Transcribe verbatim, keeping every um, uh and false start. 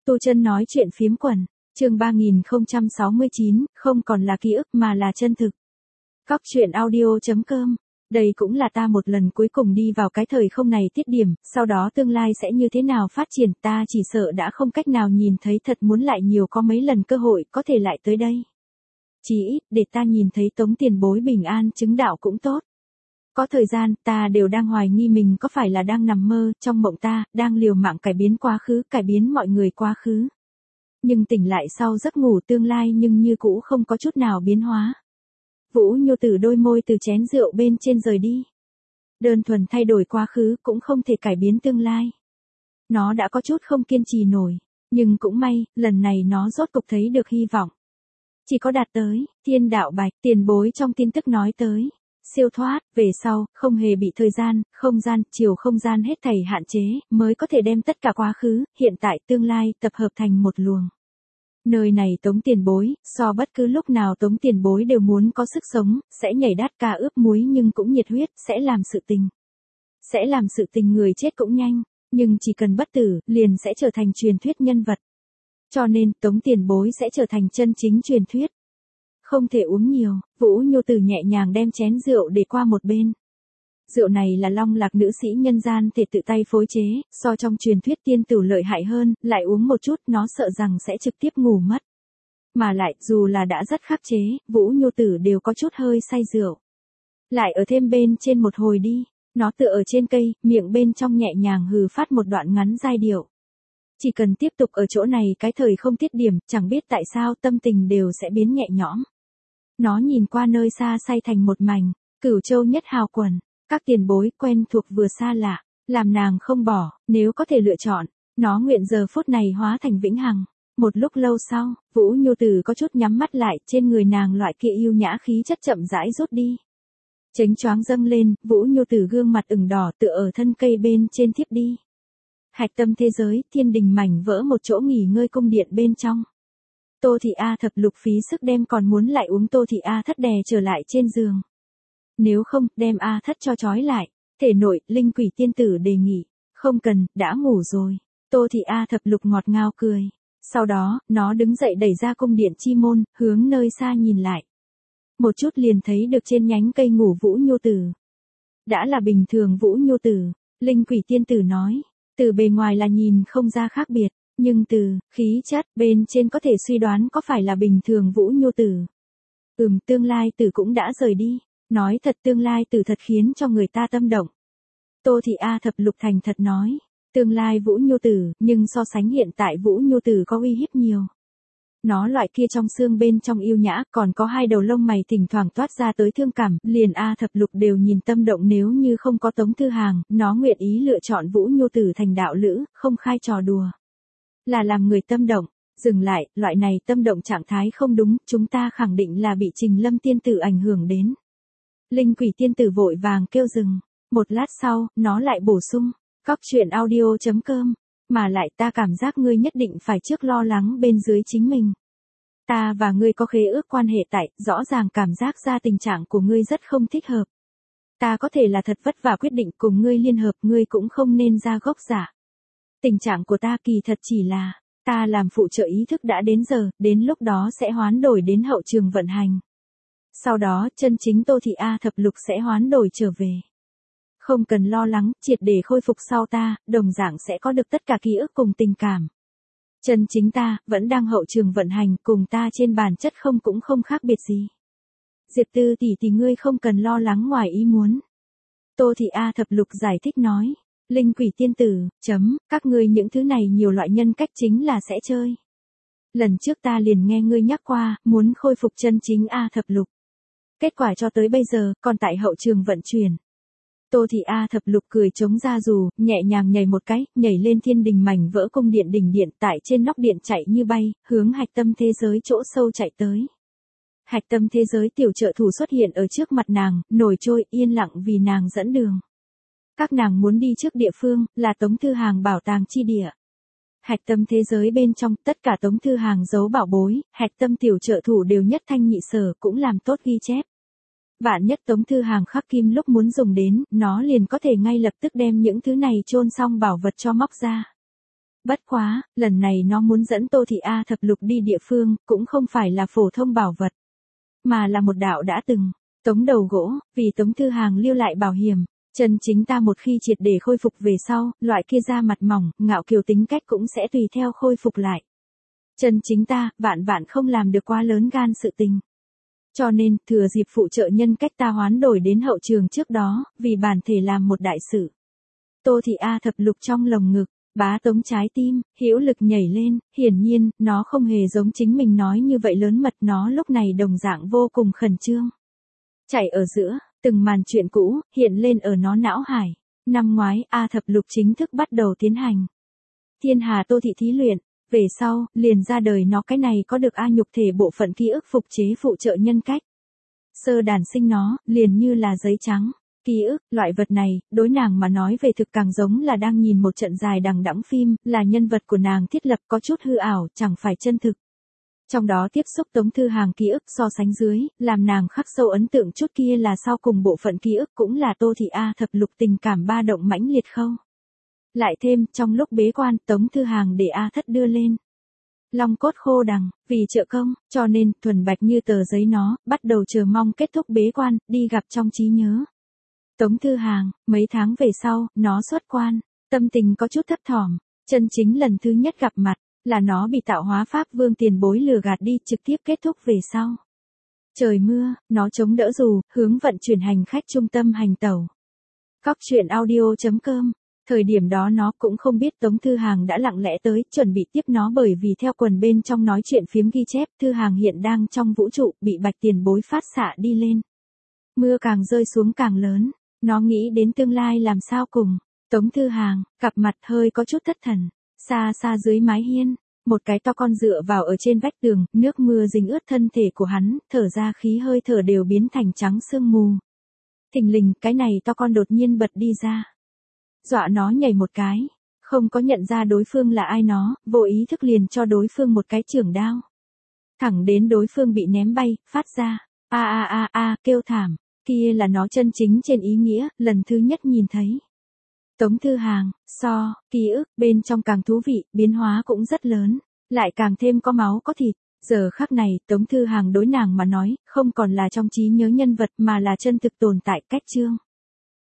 Tu Chân nói chuyện phiếm quần, chương ba nghìn không trăm sáu mươi chín, không còn là ký ức mà là chân thực. Cóc truyện audio chấm com. Đây cũng là ta một lần cuối cùng đi vào cái thời không này tiết điểm, sau đó tương lai sẽ như thế nào phát triển, ta chỉ sợ đã không cách nào nhìn thấy, thật muốn lại nhiều có mấy lần cơ hội có thể lại tới đây. Chỉ ít, để ta nhìn thấy Tống tiền bối bình an chứng đạo cũng tốt. Có thời gian, ta đều đang hoài nghi mình có phải là đang nằm mơ, trong mộng ta, đang liều mạng cải biến quá khứ, cải biến mọi người quá khứ. Nhưng tỉnh lại sau giấc ngủ tương lai nhưng như cũ không có chút nào biến hóa. Vũ Nhu Tử đôi môi từ chén rượu bên trên rời đi. Đơn thuần thay đổi quá khứ cũng không thể cải biến tương lai. Nó đã có chút không kiên trì nổi, nhưng cũng may, lần này nó rốt cục thấy được hy vọng. Chỉ có đạt tới, thiên đạo bạch, tiền bối trong tin tức nói tới. Siêu thoát, về sau, không hề bị thời gian, không gian, chiều không gian hết thảy hạn chế, mới có thể đem tất cả quá khứ, hiện tại, tương lai, tập hợp thành một luồng. Nơi này Tống tiền bối, so bất cứ lúc nào Tống tiền bối đều muốn có sức sống, sẽ nhảy đát ca ướp muối nhưng cũng nhiệt huyết, sẽ làm sự tình. Sẽ làm sự tình người chết cũng nhanh, nhưng chỉ cần bất tử, liền sẽ trở thành truyền thuyết nhân vật. Cho nên, Tống tiền bối sẽ trở thành chân chính truyền thuyết. Không thể uống nhiều, Vũ Nhu Tử nhẹ nhàng đem chén rượu để qua một bên. Rượu này là Long Lạc nữ sĩ nhân gian thể tự tay phối chế, so trong truyền thuyết tiên tử lợi hại hơn, lại uống một chút nó sợ rằng sẽ trực tiếp ngủ mất. Mà lại, dù là đã rất khắc chế, Vũ Nhu Tử đều có chút hơi say rượu. Lại ở thêm bên trên một hồi đi, nó tựa ở trên cây, miệng bên trong nhẹ nhàng hừ phát một đoạn ngắn giai điệu. Chỉ cần tiếp tục ở chỗ này cái thời không tiết điểm, chẳng biết tại sao tâm tình đều sẽ biến nhẹ nhõm. Nó nhìn qua nơi xa say thành một mảnh, Cửu Châu nhất hào quần, các tiền bối quen thuộc vừa xa lạ, làm nàng không bỏ, nếu có thể lựa chọn, nó nguyện giờ phút này hóa thành vĩnh hằng. Một lúc lâu sau, Vũ Nhu Tử có chút nhắm mắt lại, trên người nàng loại kia yêu nhã khí chất chậm rãi rút đi. Chánh choáng dâng lên, Vũ Nhu Tử gương mặt ửng đỏ tựa ở thân cây bên trên thiếp đi. Hạch tâm thế giới, thiên đình mảnh vỡ một chỗ nghỉ ngơi cung điện bên trong. Tô Thị A thập lục phí sức đem còn muốn lại uống Tô Thị A thất đè trở lại trên giường. Nếu không, đem A thất cho trói lại. Thể nội, linh quỷ tiên tử đề nghị. Không cần, đã ngủ rồi. Tô Thị A thập lục ngọt ngào cười. Sau đó, nó đứng dậy đẩy ra cung điện chi môn, hướng nơi xa nhìn lại. Một chút liền thấy được trên nhánh cây ngủ Vũ Nhu Tử. Đã là bình thường Vũ Nhu Tử, linh quỷ tiên tử nói. Từ bề ngoài là nhìn không ra khác biệt. Nhưng từ, khí chất, bên trên có thể suy đoán có phải là bình thường Vũ Nhu Tử. Ừm, tương lai tử cũng đã rời đi. Nói thật tương lai tử thật khiến cho người ta tâm động. Tô Thị A thập lục thành thật nói. Tương lai Vũ Nhu Tử, nhưng so sánh hiện tại Vũ Nhu Tử có uy hiếp nhiều. Nó loại kia trong xương bên trong yêu nhã, còn có hai đầu lông mày thỉnh thoảng toát ra tới thương cảm, liền A thập lục đều nhìn tâm động, nếu như không có Tống Thư Hàng, nó nguyện ý lựa chọn Vũ Nhu Tử thành đạo lữ, không khai trò đùa. Là làm người tâm động, dừng lại, loại này tâm động trạng thái không đúng, chúng ta khẳng định là bị Trình Lâm tiên tử ảnh hưởng đến. Linh quỷ tiên tử vội vàng kêu dừng, một lát sau, nó lại bổ sung, cóc truyện audio chấm com, mà lại ta cảm giác ngươi nhất định phải trước lo lắng bên dưới chính mình. Ta và ngươi có khế ước quan hệ tại, rõ ràng cảm giác ra tình trạng của ngươi rất không thích hợp. Ta có thể là thật vất vả quyết định cùng ngươi liên hợp, ngươi cũng không nên ra gốc giả. Tình trạng của ta kỳ thật chỉ là, ta làm phụ trợ ý thức đã đến giờ, đến lúc đó sẽ hoán đổi đến hậu trường vận hành. Sau đó, chân chính Tô Thị A thập lục sẽ hoán đổi trở về. Không cần lo lắng, triệt để khôi phục sau ta, đồng dạng sẽ có được tất cả ký ức cùng tình cảm. Chân chính ta, vẫn đang hậu trường vận hành, cùng ta trên bản chất không cũng không khác biệt gì. Diệp Tư tỷ tỷ ngươi không cần lo lắng ngoài ý muốn. Tô Thị A thập lục giải thích nói. Linh quỷ tiên tử, chấm, các ngươi những thứ này nhiều loại nhân cách chính là sẽ chơi. Lần trước ta liền nghe ngươi nhắc qua, muốn khôi phục chân chính A thập lục. Kết quả cho tới bây giờ, còn tại hậu trường vận chuyển. Tô Thị A thập lục cười chống ra dù, nhẹ nhàng nhảy một cái, nhảy lên thiên đình mảnh vỡ cung điện đỉnh điện, tại trên nóc điện chạy như bay, hướng hạch tâm thế giới chỗ sâu chạy tới. Hạch tâm thế giới tiểu trợ thủ xuất hiện ở trước mặt nàng, nổi trôi, yên lặng vì nàng dẫn đường. Các nàng muốn đi trước địa phương, là Tống Thư Hàng bảo tàng chi địa. Hạch tâm thế giới bên trong, tất cả Tống Thư Hàng giấu bảo bối, hạch tâm tiểu trợ thủ đều nhất thanh nhị sở, cũng làm tốt ghi chép. Vạn nhất Tống Thư Hàng khắc kim lúc muốn dùng đến, nó liền có thể ngay lập tức đem những thứ này chôn xong bảo vật cho móc ra. Bất quá, lần này nó muốn dẫn Tô Thị A Thập Lục đi địa phương, cũng không phải là phổ thông bảo vật, mà là một đạo đã từng tống đầu gỗ, vì Tống Thư Hàng lưu lại bảo hiểm. Chân chính ta một khi triệt để khôi phục về sau, loại kia da mặt mỏng, ngạo kiều tính cách cũng sẽ tùy theo khôi phục lại. Chân chính ta, vạn vạn không làm được quá lớn gan sự tình. Cho nên, thừa dịp phụ trợ nhân cách ta hoán đổi đến hậu trường trước đó, vì bản thể làm một đại sự. Tô Thị A Thập Lục trong lồng ngực, bá Tống trái tim, hữu lực nhảy lên, hiển nhiên, nó không hề giống chính mình nói như vậy lớn mật, nó lúc này đồng dạng vô cùng khẩn trương. Chạy ở giữa, từng màn chuyện cũ, hiện lên ở nó não hải. Năm ngoái, A Thập Lục chính thức bắt đầu tiến hành Thiên Hà Tô Thị thí luyện, về sau, liền ra đời nó cái này có được A nhục thể bộ phận ký ức phục chế phụ trợ nhân cách. Sơ đàn sinh nó, liền như là giấy trắng. Ký ức, loại vật này, đối nàng mà nói về thực càng giống là đang nhìn một trận dài đằng đẵng phim, là nhân vật của nàng thiết lập có chút hư ảo, chẳng phải chân thực. Trong đó tiếp xúc Tống Thư Hàng ký ức so sánh dưới, làm nàng khắc sâu ấn tượng chút kia là sau cùng bộ phận ký ức cũng là Tô Thị A Thập Lục tình cảm ba động mãnh liệt khâu. Lại thêm, trong lúc bế quan, Tống Thư Hàng để A Thất đưa lên long cốt khô đằng, vì trợ công, cho nên, thuần bạch như tờ giấy nó, bắt đầu chờ mong kết thúc bế quan, đi gặp trong trí nhớ. Tống Thư Hàng, mấy tháng về sau, nó xuất quan, tâm tình có chút thấp thỏm, chân chính lần thứ nhất gặp mặt, là nó bị tạo hóa pháp vương tiền bối lừa gạt đi trực tiếp kết thúc về sau. Trời mưa, nó chống đỡ dù, hướng vận chuyển hành khách trung tâm hành tẩu. Cóc truyện audio chấm com. Thời điểm đó nó cũng không biết Tống Thư Hàng đã lặng lẽ tới, chuẩn bị tiếp nó bởi vì theo quần bên trong nói chuyện phiếm ghi chép, Thư Hàng hiện đang trong vũ trụ, bị bạch tiền bối phát xạ đi lên. Mưa càng rơi xuống càng lớn, nó nghĩ đến tương lai làm sao cùng. Tống Thư Hàng, cặp mặt hơi có chút thất thần, xa xa dưới mái hiên, một cái to con dựa vào ở trên vách tường, nước mưa dính ướt thân thể của hắn, thở ra khí hơi thở đều biến thành trắng sương mù. Thình lình, cái này to con đột nhiên bật đi ra. Dọa nó nhảy một cái, không có nhận ra đối phương là ai nó, vô ý thức liền cho đối phương một cái chưởng đao. Thẳng đến đối phương bị ném bay, phát ra, a a a a, kêu thảm, kia là nó chân chính trên ý nghĩa, lần thứ nhất nhìn thấy. Tống Thư Hàng, so, ký ức, bên trong càng thú vị, biến hóa cũng rất lớn, lại càng thêm có máu có thịt. Giờ khắc này, Tống Thư Hàng đối nàng mà nói, không còn là trong trí nhớ nhân vật mà là chân thực tồn tại cách chương.